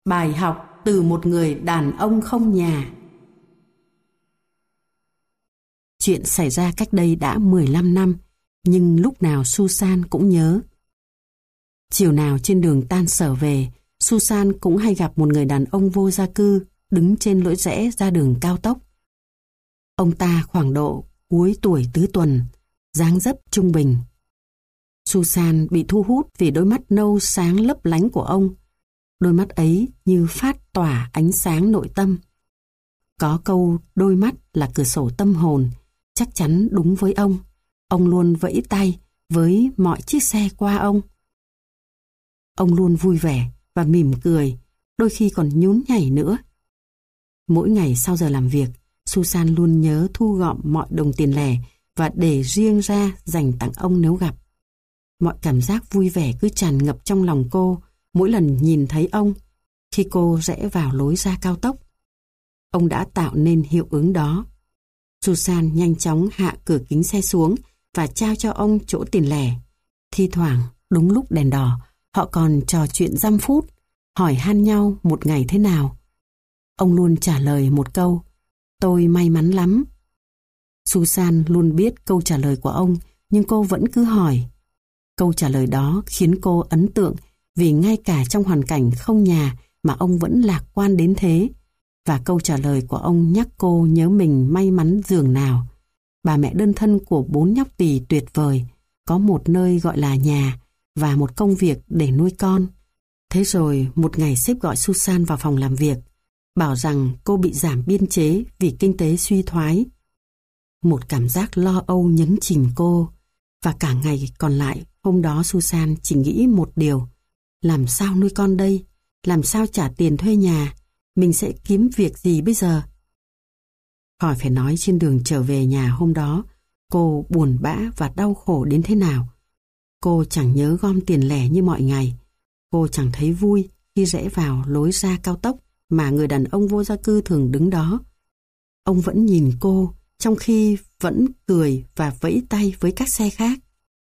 Bài học từ một người đàn ông không nhà. Chuyện xảy ra cách đây đã 15 năm, nhưng lúc nào Susan cũng nhớ. Chiều nào trên đường tan sở về, Susan cũng hay gặp một người đàn ông vô gia cư đứng trên lối rẽ ra đường cao tốc. Ông ta khoảng độ cuối tuổi tứ tuần, dáng dấp trung bình. Susan bị thu hút vì đôi mắt nâu sáng lấp lánh của ông. Đôi mắt ấy như phát tỏa ánh sáng nội tâm. Có câu đôi mắt là cửa sổ tâm hồn, chắc chắn đúng với ông. Ông luôn vẫy tay với mọi chiếc xe qua ông. Ông luôn vui vẻ và mỉm cười, đôi khi còn nhún nhảy nữa. Mỗi ngày sau giờ làm việc, Susan luôn nhớ thu gom mọi đồng tiền lẻ và để riêng ra dành tặng ông nếu gặp. Mọi cảm giác vui vẻ cứ tràn ngập trong lòng cô mỗi lần nhìn thấy ông khi cô rẽ vào lối ra cao tốc. Ông đã tạo nên hiệu ứng đó. Susan nhanh chóng hạ cửa kính xe xuống và trao cho ông chỗ tiền lẻ. Thi thoảng, đúng lúc đèn đỏ, họ còn trò chuyện dăm phút, hỏi han nhau một ngày thế nào. Ông luôn trả lời một câu: "Tôi may mắn lắm." Susan luôn biết câu trả lời của ông, nhưng cô vẫn cứ hỏi. Câu trả lời đó khiến cô ấn tượng vì ngay cả trong hoàn cảnh không nhà mà ông vẫn lạc quan đến thế. Và câu trả lời của ông nhắc cô nhớ mình may mắn dường nào. Bà mẹ đơn thân của 4 nhóc tỳ tuyệt vời, có một nơi gọi là nhà và một công việc để nuôi con. Thế rồi một ngày sếp gọi Susan vào phòng làm việc, bảo rằng cô bị giảm biên chế vì kinh tế suy thoái. Một cảm giác lo âu nhấn chìm cô, và cả ngày còn lại hôm đó Susan chỉ nghĩ một điều: làm sao nuôi con đây? Làm sao trả tiền thuê nhà? Mình sẽ kiếm việc gì bây giờ? Khỏi phải nói trên đường trở về nhà hôm đó, cô buồn bã và đau khổ đến thế nào. Cô chẳng nhớ gom tiền lẻ như mọi ngày. Cô chẳng thấy vui khi rẽ vào lối ra cao tốc mà người đàn ông vô gia cư thường đứng đó. Ông vẫn nhìn cô, trong khi vẫn cười và vẫy tay với các xe khác.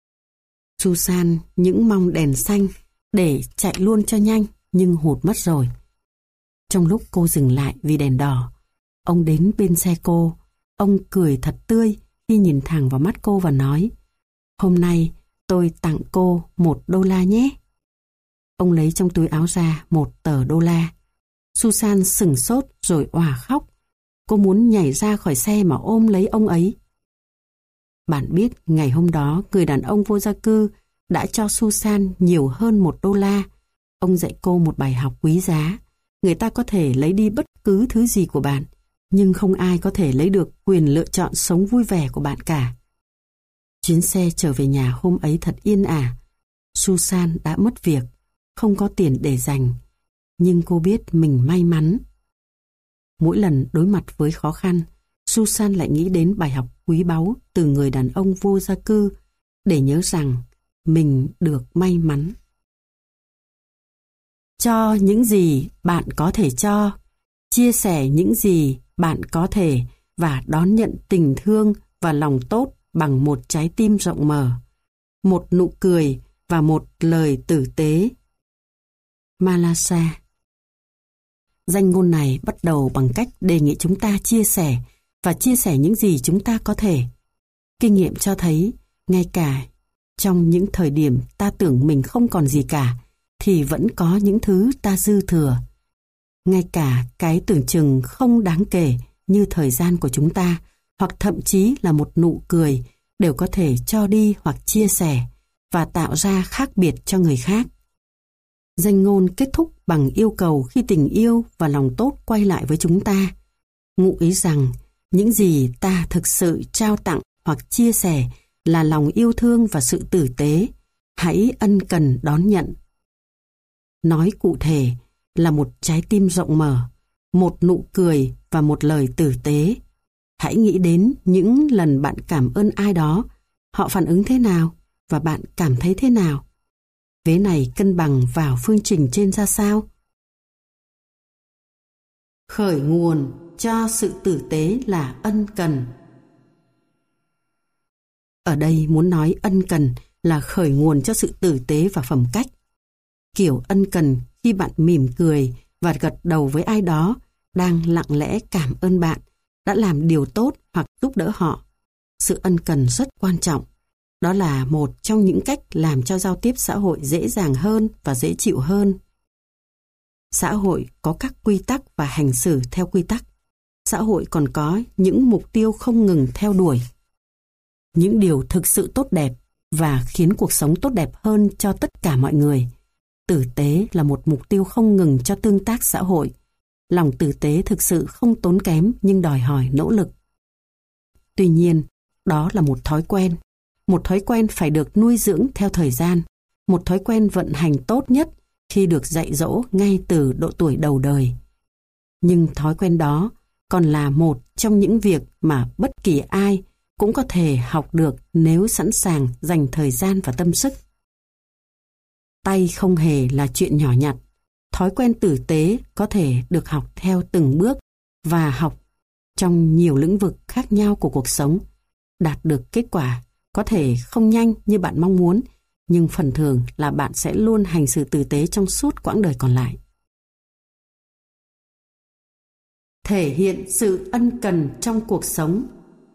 Susan những mong đèn xanh để chạy luôn cho nhanh, nhưng hụt mất rồi. Trong lúc cô dừng lại vì đèn đỏ, ông đến bên xe cô. Ông cười thật tươi khi nhìn thẳng vào mắt cô và nói: "Hôm nay tôi tặng cô $1 nhé." Ông lấy trong túi áo ra $1. Susan sửng sốt rồi òa khóc. Cô muốn nhảy ra khỏi xe mà ôm lấy ông ấy. Bạn biết ngày hôm đó người đàn ông vô gia cư đã cho Susan nhiều hơn $1. Ông dạy cô một bài học quý giá. Người ta có thể lấy đi bất cứ thứ gì của bạn, nhưng không ai có thể lấy được quyền lựa chọn sống vui vẻ của bạn cả. Chuyến xe trở về nhà hôm ấy thật yên ả. Susan đã mất việc, không có tiền để dành, nhưng cô biết mình may mắn. Mỗi lần đối mặt với khó khăn, Susan lại nghĩ đến bài học quý báu từ người đàn ông vô gia cư để nhớ rằng mình được may mắn. Cho những gì bạn có thể cho, chia sẻ những gì bạn có thể và đón nhận tình thương và lòng tốt bằng một trái tim rộng mở, một nụ cười và một lời tử tế. Malasa. Danh ngôn này bắt đầu bằng cách đề nghị chúng ta chia sẻ và chia sẻ những gì chúng ta có thể. Kinh nghiệm cho thấy, ngay cả trong những thời điểm ta tưởng mình không còn gì cả, thì vẫn có những thứ ta dư thừa. Ngay cả cái tưởng chừng không đáng kể như thời gian của chúng ta, hoặc thậm chí là một nụ cười, đều có thể cho đi hoặc chia sẻ và tạo ra khác biệt cho người khác. Danh ngôn kết thúc bằng yêu cầu khi tình yêu và lòng tốt quay lại với chúng ta. Ngụ ý rằng những gì ta thực sự trao tặng hoặc chia sẻ là lòng yêu thương và sự tử tế. Hãy ân cần đón nhận. Nói cụ thể là một trái tim rộng mở, một nụ cười và một lời tử tế. Hãy nghĩ đến những lần bạn cảm ơn ai đó, họ phản ứng thế nào và bạn cảm thấy thế nào. Vế này cân bằng vào phương trình trên ra sao? Khởi nguồn cho sự tử tế là ân cần. Ở đây muốn nói ân cần là khởi nguồn cho sự tử tế và phẩm cách. Kiểu ân cần khi bạn mỉm cười và gật đầu với ai đó đang lặng lẽ cảm ơn bạn đã làm điều tốt hoặc giúp đỡ họ. Sự ân cần rất quan trọng. Đó là một trong những cách làm cho giao tiếp xã hội dễ dàng hơn và dễ chịu hơn. Xã hội có các quy tắc và hành xử theo quy tắc. Xã hội còn có những mục tiêu không ngừng theo đuổi. Những điều thực sự tốt đẹp và khiến cuộc sống tốt đẹp hơn cho tất cả mọi người. Tử tế là một mục tiêu không ngừng cho tương tác xã hội. Lòng tử tế thực sự không tốn kém nhưng đòi hỏi nỗ lực. Tuy nhiên, đó là một thói quen. Một thói quen phải được nuôi dưỡng theo thời gian. Một thói quen vận hành tốt nhất khi được dạy dỗ ngay từ độ tuổi đầu đời. Nhưng thói quen đó còn là một trong những việc mà bất kỳ ai cũng có thể học được nếu sẵn sàng dành thời gian và tâm sức. Tay không hề là chuyện nhỏ nhặt. Thói quen tử tế có thể được học theo từng bước và học trong nhiều lĩnh vực khác nhau của cuộc sống. Đạt được kết quả có thể không nhanh như bạn mong muốn, nhưng phần thường là bạn sẽ luôn hành xử tử tế trong suốt quãng đời còn lại. Thể hiện sự ân cần trong cuộc sống.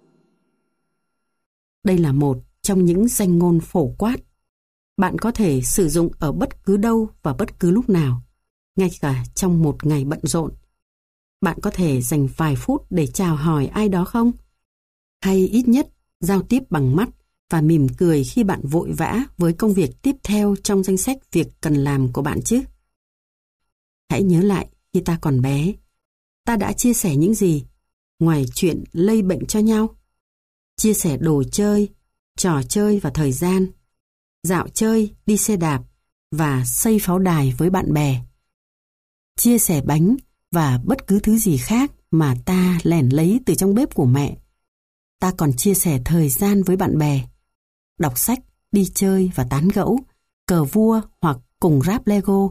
Đây là một trong những danh ngôn phổ quát. Bạn có thể sử dụng ở bất cứ đâu và bất cứ lúc nào, ngay cả trong một ngày bận rộn. Bạn có thể dành vài phút để chào hỏi ai đó không? Hay ít nhất giao tiếp bằng mắt và mỉm cười khi bạn vội vã với công việc tiếp theo trong danh sách việc cần làm của bạn chứ? Hãy nhớ lại khi ta còn bé, ta đã chia sẻ những gì ngoài chuyện lây bệnh cho nhau? Chia sẻ đồ chơi, trò chơi và thời gian, dạo chơi, đi xe đạp và xây pháo đài với bạn bè. Chia sẻ bánh và bất cứ thứ gì khác mà ta lẻn lấy từ trong bếp của mẹ. Ta còn chia sẻ thời gian với bạn bè, đọc sách, đi chơi và tán gẫu, cờ vua hoặc cùng ráp Lego.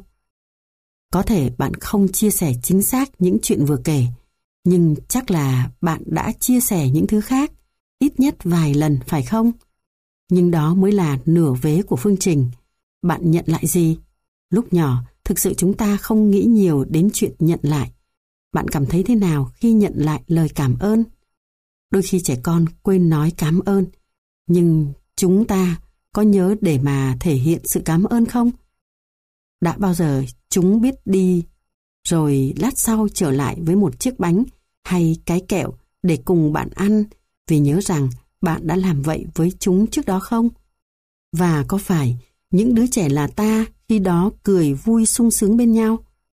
Có thể bạn không chia sẻ chính xác những chuyện vừa kể, nhưng chắc là bạn đã chia sẻ những thứ khác, ít nhất vài lần phải không? Nhưng đó mới là nửa vế của phương trình. Bạn nhận lại gì? Lúc nhỏ, thực sự chúng ta không nghĩ nhiều đến chuyện nhận lại. Bạn cảm thấy thế nào khi nhận lại lời cảm ơn? Đôi khi trẻ con quên nói cảm ơn, nhưng chúng ta có nhớ để mà thể hiện sự cảm ơn không? Đã bao giờ chúng biết đi rồi lát sau trở lại với một chiếc bánh hay cái kẹo để cùng bạn ăn vì nhớ rằng bạn đã làm vậy với chúng trước đó không? Và có phải những đứa trẻ là ta khi đó cười vui sung sướng bên nhau?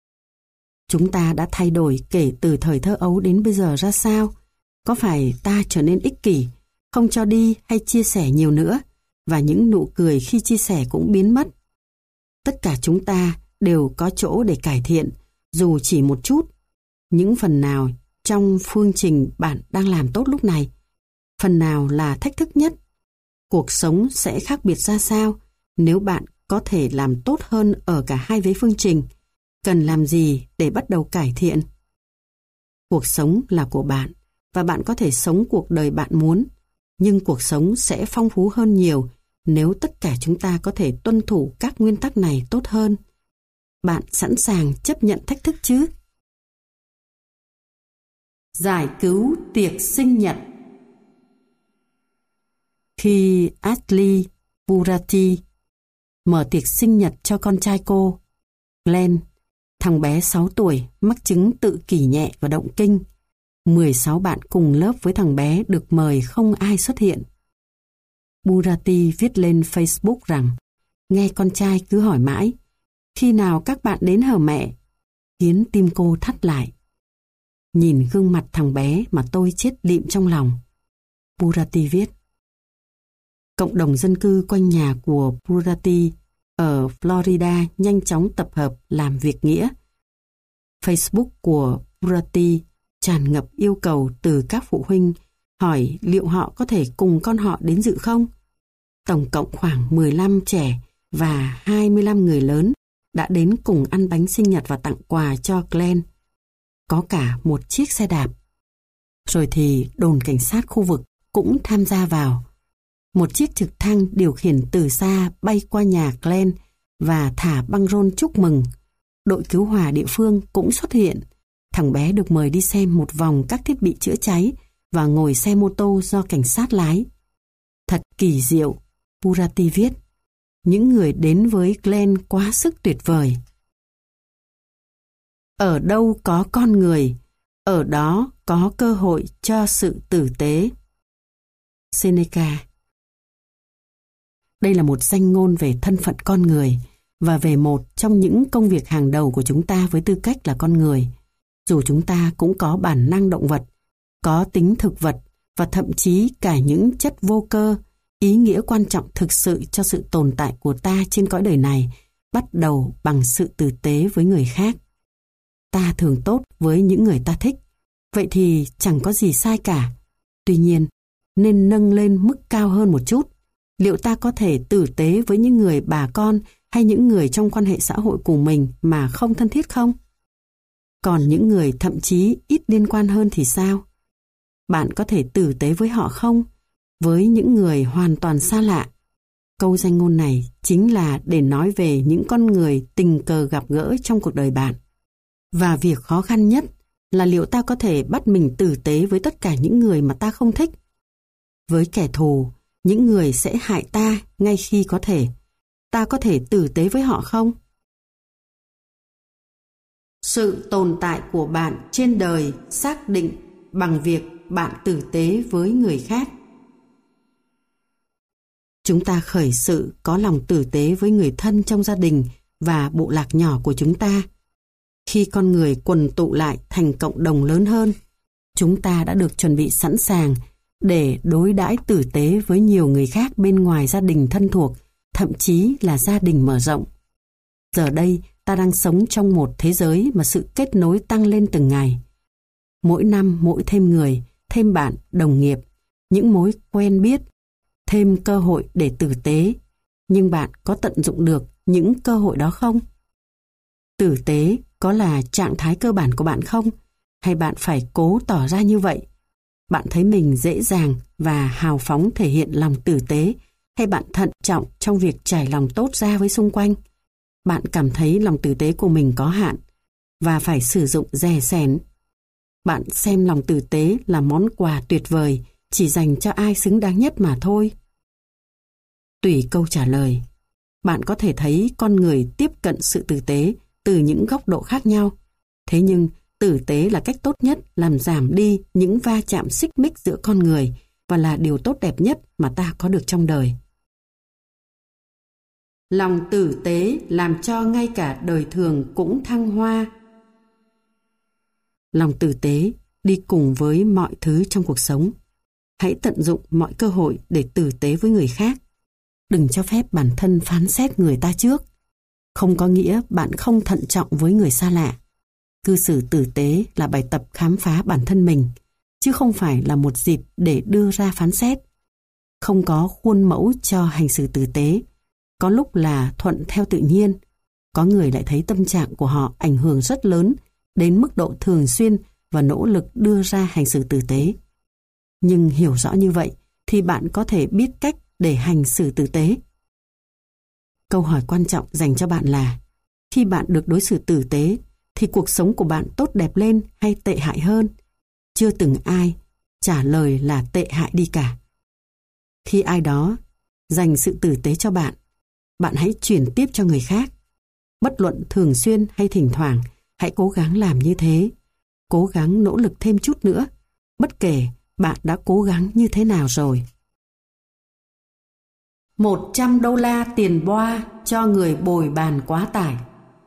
Chúng ta đã thay đổi kể từ thời thơ ấu đến bây giờ ra sao? Có phải ta trở nên ích kỷ, không cho đi hay chia sẻ nhiều nữa, và những nụ cười khi chia sẻ cũng biến mất? Tất cả chúng ta đều có chỗ để cải thiện, dù chỉ một chút. Những phần nào trong phương trình bạn đang làm tốt lúc này? Phần nào là thách thức nhất? Cuộc sống sẽ khác biệt ra sao nếu bạn có thể làm tốt hơn ở cả hai vế phương trình? Cần làm gì để bắt đầu cải thiện? Cuộc sống là của bạn và bạn có thể sống cuộc đời bạn muốn, nhưng cuộc sống sẽ phong phú hơn nhiều nếu tất cả chúng ta có thể tuân thủ các nguyên tắc này tốt hơn. Bạn sẵn sàng chấp nhận thách thức chứ? Giải cứu tiệc sinh nhật. Khi Ashley Burati mở tiệc sinh nhật cho con trai cô, Glenn, thằng bé 6 tuổi mắc chứng tự kỷ nhẹ và động kinh, 16 bạn cùng lớp với thằng bé được mời không ai xuất hiện. Burati viết lên Facebook rằng nghe con trai cứ hỏi mãi, khi nào các bạn đến hả mẹ? Khiến tim cô thắt lại. Nhìn gương mặt thằng bé mà tôi chết lịm trong lòng. Burati viết. Cộng đồng dân cư quanh nhà của Burati ở Florida nhanh chóng tập hợp làm việc nghĩa. Facebook của Burati tràn ngập yêu cầu từ các phụ huynh hỏi liệu họ có thể cùng con họ đến dự không. Tổng cộng khoảng 15 trẻ và 25 người lớn đã đến cùng ăn bánh sinh nhật và tặng quà cho Glenn. Có cả một chiếc xe đạp. Rồi thì đồn cảnh sát khu vực cũng tham gia vào. Một chiếc trực thăng điều khiển từ xa bay qua nhà Glenn và thả băng rôn chúc mừng. đội cứu hỏa địa phương cũng xuất hiện. Thằng bé được mời đi xem một vòng các thiết bị chữa cháy và ngồi xe mô tô do cảnh sát lái. Thật kỳ diệu, Purati viết. Những người đến với Glen quá sức tuyệt vời. Ở đâu có con người, ở đó có cơ hội cho sự tử tế. Seneca. Đây là một danh ngôn về thân phận con người và về một trong những công việc hàng đầu của chúng ta với tư cách là con người. Dù chúng ta cũng có bản năng động vật, có tính thực vật và thậm chí cả những chất vô cơ, ý nghĩa quan trọng thực sự cho sự tồn tại của ta trên cõi đời này bắt đầu bằng sự tử tế với người khác. Ta thường tốt với những người ta thích, vậy thì chẳng có gì sai cả. Tuy nhiên, nên nâng lên mức cao hơn một chút. Liệu ta có thể tử tế với những người bà con hay những người trong quan hệ xã hội của mình mà không thân thiết không? Còn những người thậm chí ít liên quan hơn thì sao? Bạn có thể tử tế với họ không? Với những người hoàn toàn xa lạ. Câu danh ngôn này chính là để nói về những con người tình cờ gặp gỡ trong cuộc đời bạn. Và việc khó khăn nhất là liệu ta có thể bắt mình tử tế với tất cả những người mà ta không thích. Với kẻ thù, những người sẽ hại ta ngay khi có thể. Ta có thể tử tế với họ không? Sự tồn tại của bạn trên đời xác định bằng việc bạn tử tế với người khác. Chúng ta khởi sự có lòng tử tế với người thân trong gia đình và bộ lạc nhỏ của chúng ta. Khi con người quần tụ lại thành cộng đồng lớn hơn, chúng ta đã được chuẩn bị sẵn sàng để đối đãi tử tế với nhiều người khác bên ngoài gia đình thân thuộc, thậm chí là gia đình mở rộng. Giờ đây, ta đang sống trong một thế giới mà sự kết nối tăng lên từng ngày. Mỗi năm mỗi thêm người, thêm bạn, đồng nghiệp, những mối quen biết, thêm cơ hội để tử tế. Nhưng bạn có tận dụng được những cơ hội đó không? Tử tế có là trạng thái cơ bản của bạn không? Hay bạn phải cố tỏ ra như vậy? Bạn thấy mình dễ dàng và hào phóng thể hiện lòng tử tế, hay bạn thận trọng trong việc trải lòng tốt ra với xung quanh? Bạn cảm thấy lòng tử tế của mình có hạn và phải sử dụng dè sẻn. Bạn xem lòng tử tế là món quà tuyệt vời chỉ dành cho ai xứng đáng nhất mà thôi. Tùy câu trả lời, bạn có thể thấy con người tiếp cận sự tử tế từ những góc độ khác nhau. Thế nhưng, tử tế là cách tốt nhất làm giảm đi những va chạm xích mích giữa con người và là điều tốt đẹp nhất mà ta có được trong đời. Lòng tử tế làm cho ngay cả đời thường cũng thăng hoa. Lòng tử tế đi cùng với mọi thứ trong cuộc sống. Hãy tận dụng mọi cơ hội để tử tế với người khác. Đừng cho phép bản thân phán xét người ta trước. Không có nghĩa bạn không thận trọng với người xa lạ. Cư xử tử tế là bài tập khám phá bản thân mình, chứ không phải là một dịp để đưa ra phán xét. Không có khuôn mẫu cho hành xử tử tế. Có lúc là thuận theo tự nhiên, có người lại thấy tâm trạng của họ ảnh hưởng rất lớn đến mức độ thường xuyên và nỗ lực đưa ra hành xử tử tế. Nhưng hiểu rõ như vậy thì bạn có thể biết cách để hành xử tử tế. Câu hỏi quan trọng dành cho bạn là: khi bạn được đối xử tử tế thì cuộc sống của bạn tốt đẹp lên hay tệ hại hơn? Chưa từng ai trả lời là tệ hại đi cả. Khi ai đó dành sự tử tế cho bạn, bạn hãy chuyển tiếp cho người khác. Bất luận thường xuyên hay thỉnh thoảng, hãy cố gắng làm như thế. Cố gắng nỗ lực thêm chút nữa, bất kể bạn đã cố gắng như thế nào rồi. $100 tiền boa cho người bồi bàn quá tải.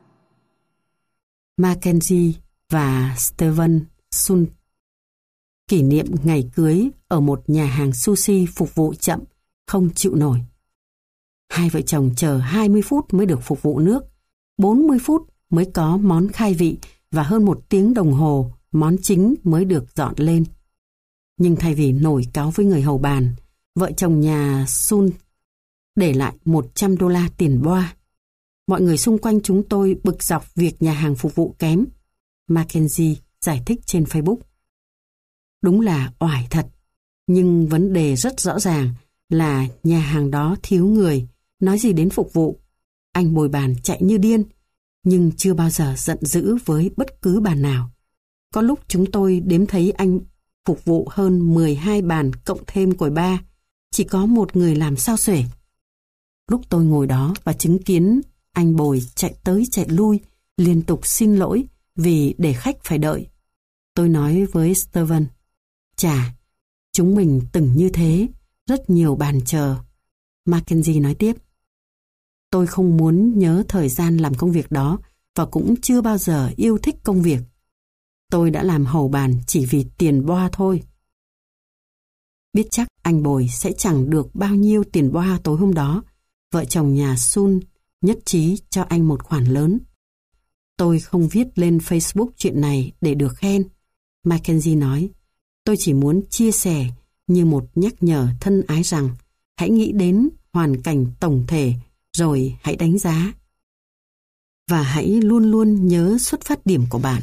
Mackenzie và Steven Sun kỷ niệm ngày cưới ở một nhà hàng sushi phục vụ chậm, không chịu nổi. Hai vợ chồng chờ 20 phút mới được phục vụ nước, 40 phút mới có món khai vị và hơn 1 tiếng đồng hồ món chính mới được dọn lên. Nhưng thay vì nổi cáu với người hầu bàn, vợ chồng nhà Sun để lại $100 tiền boa. Mọi người xung quanh chúng tôi bực dọc việc nhà hàng phục vụ kém. Mackenzie giải thích trên Facebook. Đúng là oải thật, nhưng vấn đề rất rõ ràng là nhà hàng đó thiếu người, nói gì đến phục vụ. Anh bồi bàn chạy như điên, nhưng chưa bao giờ giận dữ với bất cứ bàn nào. Có lúc chúng tôi đếm thấy anh phục vụ hơn 12 bàn cộng thêm quầy bar, chỉ có một người làm sao xuể. Lúc tôi ngồi đó và chứng kiến anh Bồi chạy tới chạy lui, liên tục xin lỗi vì để khách phải đợi, tôi nói với Steven, chà, chúng mình từng như thế, rất nhiều bàn chờ. Mackenzie nói tiếp, tôi không muốn nhớ thời gian làm công việc đó và cũng chưa bao giờ yêu thích công việc. Tôi đã làm hầu bàn chỉ vì tiền boa thôi. Biết chắc anh Bồi sẽ chẳng được bao nhiêu tiền boa tối hôm đó, vợ chồng nhà Sun nhất trí cho anh một khoản lớn. Tôi không viết lên Facebook chuyện này để được khen. Mackenzie nói, tôi chỉ muốn chia sẻ như một nhắc nhở thân ái rằng hãy nghĩ đến hoàn cảnh tổng thể rồi hãy đánh giá. Và hãy luôn luôn nhớ xuất phát điểm của bạn.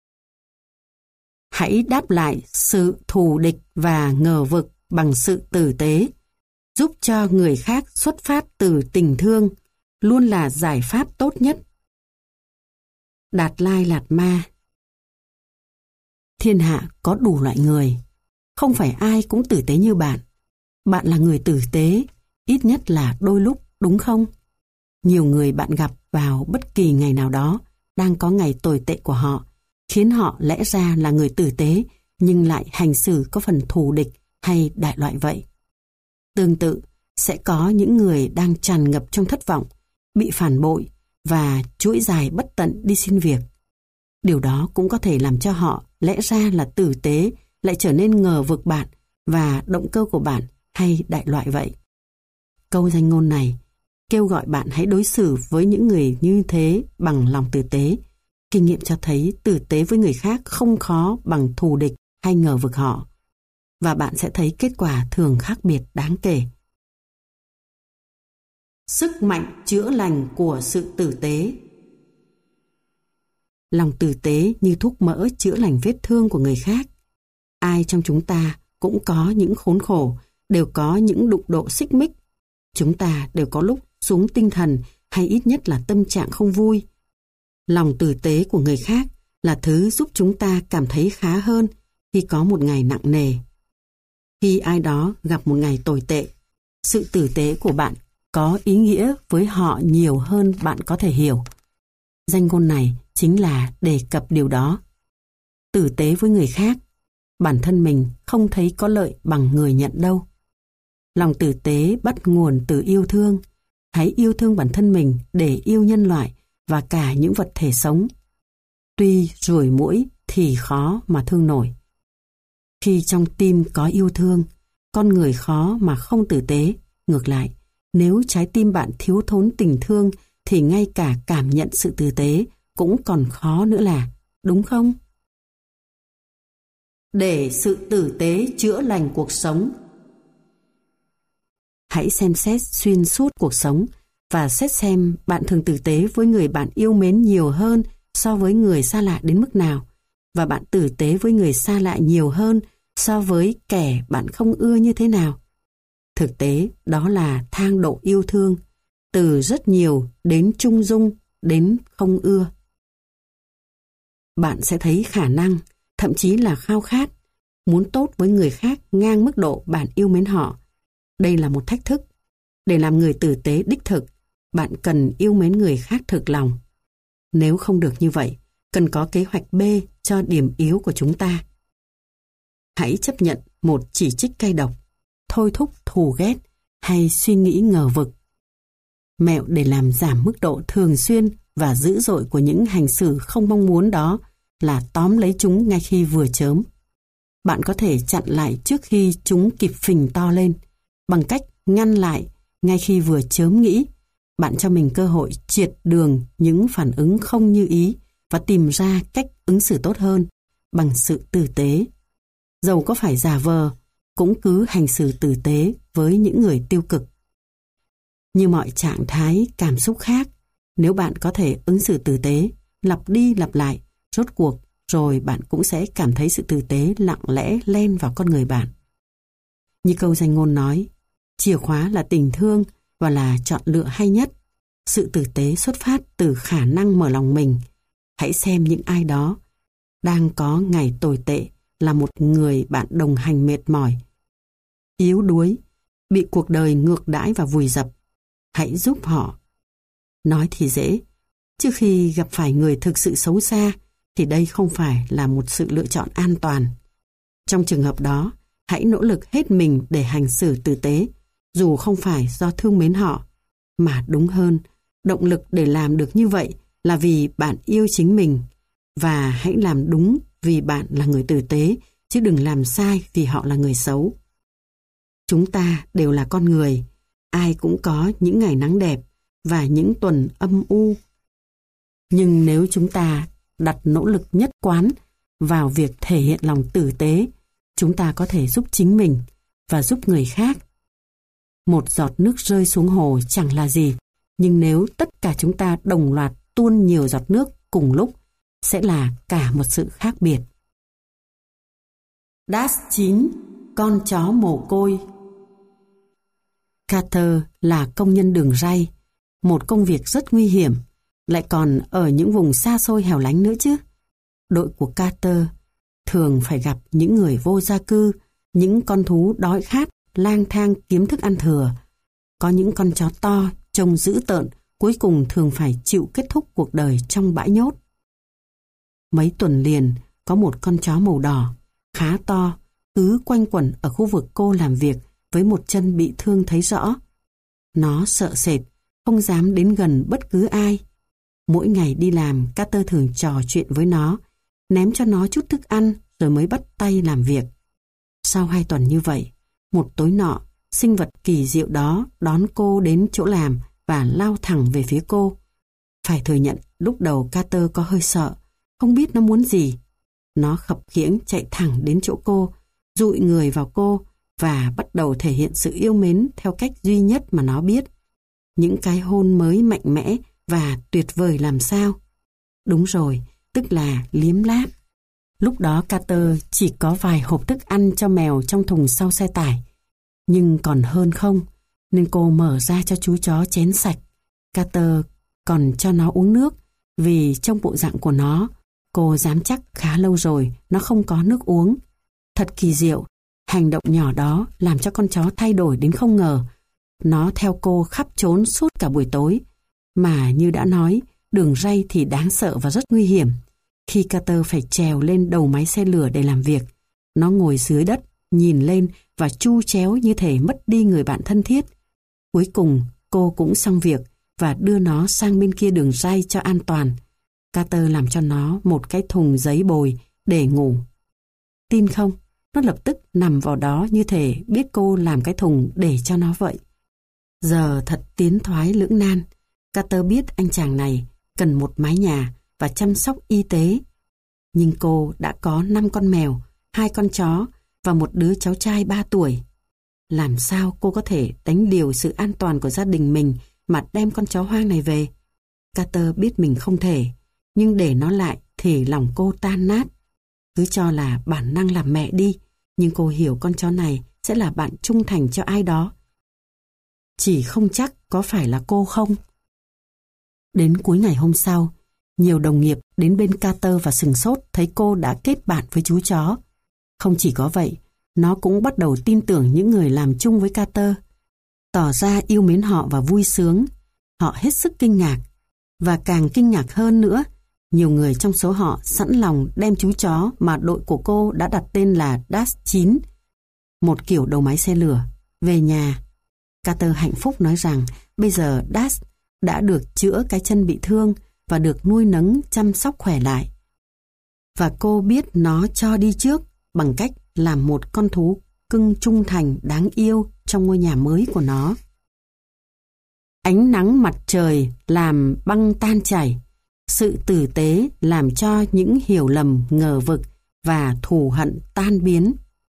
Hãy đáp lại sự thù địch và ngờ vực bằng sự tử tế. Giúp cho người khác xuất phát từ tình thương luôn là giải pháp tốt nhất. Đạt Lai Lạt Ma. Thiên hạ có đủ loại người. Không phải ai cũng tử tế như bạn. Bạn là người tử tế, ít nhất là đôi lúc, đúng không? Nhiều người bạn gặp vào bất kỳ ngày nào đó đang có ngày tồi tệ của họ, khiến họ lẽ ra là người tử tế nhưng lại hành xử có phần thù địch hay đại loại vậy. Tương tự, sẽ có những người đang tràn ngập trong thất vọng, bị phản bội và chuỗi dài bất tận đi xin việc. Điều đó cũng có thể làm cho họ lẽ ra là tử tế lại trở nên ngờ vực bạn và động cơ của bạn hay đại loại vậy. Câu danh ngôn này kêu gọi bạn hãy đối xử với những người như thế bằng lòng tử tế. Kinh nghiệm cho thấy tử tế với người khác không khó bằng thù địch hay ngờ vực họ. Và bạn sẽ thấy kết quả thường khác biệt đáng kể. Sức mạnh chữa lành của sự tử tế. Lòng tử tế như thuốc mỡ chữa lành vết thương của người khác. Ai trong chúng ta cũng có những khốn khổ, đều có những đụng độ xích mích. Chúng ta đều có lúc xuống tinh thần hay ít nhất là tâm trạng không vui. Lòng tử tế của người khác là thứ giúp chúng ta cảm thấy khá hơn khi có một ngày nặng nề. Khi ai đó gặp một ngày tồi tệ, sự tử tế của bạn có ý nghĩa với họ nhiều hơn bạn có thể hiểu. Danh ngôn này chính là đề cập điều đó. Tử tế với người khác, bản thân mình không thấy có lợi bằng người nhận đâu. Lòng tử tế bắt nguồn từ yêu thương. Hãy yêu thương bản thân mình để yêu nhân loại và cả những vật thể sống. Tuy ruồi muỗi thì khó mà thương nổi. Khi trong tim có yêu thương, con người khó mà không tử tế. Ngược lại, nếu trái tim bạn thiếu thốn tình thương thì ngay cả cảm nhận sự tử tế cũng còn khó nữa là, đúng không? Để sự tử tế chữa lành cuộc sống. Hãy xem xét xuyên suốt cuộc sống và xét xem bạn thường tử tế với người bạn yêu mến nhiều hơn so với người xa lạ đến mức nào, và bạn tử tế với người xa lạ nhiều hơn so với kẻ bạn không ưa như thế nào. Thực tế, đó là thang độ yêu thương, từ rất nhiều đến trung dung đến không ưa. Bạn sẽ thấy khả năng, thậm chí là khao khát, muốn tốt với người khác ngang mức độ bạn yêu mến họ. Đây là một thách thức. Để làm người tử tế đích thực, bạn cần yêu mến người khác thực lòng. Nếu không được như vậy, cần có kế hoạch B cho điểm yếu của chúng ta. Hãy chấp nhận một chỉ trích cay độc, thôi thúc thù ghét hay suy nghĩ ngờ vực. Mẹo để làm giảm mức độ thường xuyên và dữ dội của những hành xử không mong muốn đó là tóm lấy chúng ngay khi vừa chớm. Bạn có thể chặn lại trước khi chúng kịp phình to lên. Bằng cách ngăn lại ngay khi vừa chớm nghĩ, bạn cho mình cơ hội triệt đường những phản ứng không như ý và tìm ra cách ứng xử tốt hơn bằng sự tử tế. Dầu có phải giả vờ, cũng cứ hành xử tử tế với những người tiêu cực. Như mọi trạng thái cảm xúc khác, nếu bạn có thể ứng xử tử tế, lặp đi lặp lại, rốt cuộc rồi bạn cũng sẽ cảm thấy sự tử tế lặng lẽ len vào con người bạn. Như câu danh ngôn nói, chìa khóa là tình thương và là chọn lựa hay nhất. Sự tử tế xuất phát từ khả năng mở lòng mình. Hãy xem những ai đó đang có ngày tồi tệ là một người bạn đồng hành mệt mỏi, yếu đuối, bị cuộc đời ngược đãi và vùi dập. Hãy giúp họ. Nói thì dễ, chứ khi gặp phải người thực sự xấu xa thì đây không phải là một sự lựa chọn an toàn. Trong trường hợp đó, hãy nỗ lực hết mình để hành xử tử tế, dù không phải do thương mến họ, mà đúng hơn, động lực để làm được như vậy là vì bạn yêu chính mình, và hãy làm đúng vì bạn là người tử tế, chứ đừng làm sai vì họ là người xấu. Chúng ta đều là con người, ai cũng có những ngày nắng đẹp và những tuần âm u. Nhưng nếu chúng ta đặt nỗ lực nhất quán vào việc thể hiện lòng tử tế, chúng ta có thể giúp chính mình và giúp người khác. Một giọt nước rơi xuống hồ chẳng là gì, nhưng nếu tất cả chúng ta đồng loạt tuôn nhiều giọt nước cùng lúc, sẽ là cả một sự khác biệt. Dash 9. Con chó mồ côi. Carter là công nhân đường ray, một công việc rất nguy hiểm, lại còn ở những vùng xa xôi hẻo lánh nữa chứ. Đội của Carter thường phải gặp những người vô gia cư, những con thú đói khát, lang thang kiếm thức ăn thừa. Có những con chó to, trông dữ tợn, cuối cùng thường phải chịu kết thúc cuộc đời trong bãi nhốt. Mấy tuần liền, có một con chó màu đỏ, khá to, cứ quanh quẩn ở khu vực cô làm việc với một chân bị thương thấy rõ. Nó sợ sệt, không dám đến gần bất cứ ai. Mỗi ngày đi làm, Carter thường trò chuyện với nó, ném cho nó chút thức ăn rồi mới bắt tay làm việc. Sau 2 tuần như vậy, một tối nọ, sinh vật kỳ diệu đó đón cô đến chỗ làm và lao thẳng về phía cô. Phải thừa nhận, lúc đầu Carter có hơi sợ, không biết nó muốn gì. Nó khập khiễng chạy thẳng đến chỗ cô, dụi người vào cô và bắt đầu thể hiện sự yêu mến theo cách duy nhất mà nó biết. Những cái hôn mới mạnh mẽ và tuyệt vời làm sao. Đúng rồi, tức là liếm láp. Lúc đó Carter chỉ có vài hộp thức ăn cho mèo trong thùng sau xe tải. Nhưng còn hơn không, nên cô mở ra cho chú chó chén sạch. Carter còn cho nó uống nước, vì trong bộ dạng của nó, cô dám chắc khá lâu rồi nó không có nước uống. Thật kỳ diệu, hành động nhỏ đó làm cho con chó thay đổi đến không ngờ. Nó theo cô khắp trốn suốt cả buổi tối. Mà như đã nói, đường ray thì đáng sợ và rất nguy hiểm. Khi Carter phải trèo lên đầu máy xe lửa để làm việc, nó ngồi dưới đất, nhìn lên và chu chéo như thể mất đi người bạn thân thiết. Cuối cùng, cô cũng xong việc và đưa nó sang bên kia đường ray cho an toàn. Carter làm cho nó một cái thùng giấy bồi để ngủ. Tin không, nó lập tức nằm vào đó như thể biết cô làm cái thùng để cho nó vậy. Giờ thật tiến thoái lưỡng nan. Carter biết anh chàng này cần một mái nhà và chăm sóc y tế. Nhưng cô đã có 5 con mèo, 2 con chó và một đứa cháu trai 3 tuổi. Làm sao cô có thể đánh liều sự an toàn của gia đình mình mà đem con chó hoang này về? Carter biết mình không thể, nhưng để nó lại thì lòng cô tan nát. Cứ cho là bản năng làm mẹ đi, nhưng cô hiểu con chó này sẽ là bạn trung thành cho ai đó. Chỉ không chắc có phải là cô không? Đến cuối ngày hôm sau, nhiều đồng nghiệp đến bên Carter và sửng sốt thấy cô đã kết bạn với chú chó. Không chỉ có vậy, nó cũng bắt đầu tin tưởng những người làm chung với Carter, tỏ ra yêu mến họ và vui sướng. Họ hết sức kinh ngạc, và càng kinh ngạc hơn nữa, nhiều người trong số họ sẵn lòng đem chú chó mà đội của cô đã đặt tên là Dash 9, một kiểu đầu máy xe lửa, về nhà. Carter hạnh phúc nói rằng bây giờ Dash đã được chữa cái chân bị thương và được nuôi nấng chăm sóc khỏe lại. Và cô biết nó cho đi trước bằng cách làm một con thú cưng trung thành đáng yêu trong ngôi nhà mới của nó. Ánh nắng mặt trời làm băng tan chảy, sự tử tế làm cho những hiểu lầm ngờ vực và thù hận tan biến.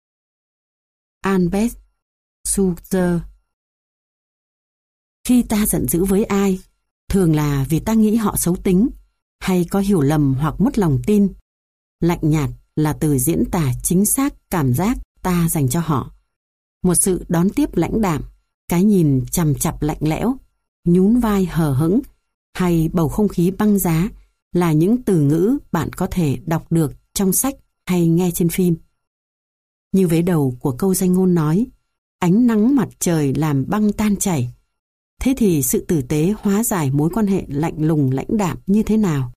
Albert Schweitzer. Khi ta giận dữ với ai, thường là vì ta nghĩ họ xấu tính, hay có hiểu lầm hoặc mất lòng tin. Lạnh nhạt là từ diễn tả chính xác cảm giác ta dành cho họ. Một sự đón tiếp lãnh đạm, cái nhìn chằm chặp lạnh lẽo, nhún vai hờ hững hay bầu không khí băng giá là những từ ngữ bạn có thể đọc được trong sách hay nghe trên phim. Như vế đầu của câu danh ngôn nói, ánh nắng mặt trời làm băng tan chảy. Thế thì sự tử tế hóa giải mối quan hệ lạnh lùng lãnh đạm như thế nào?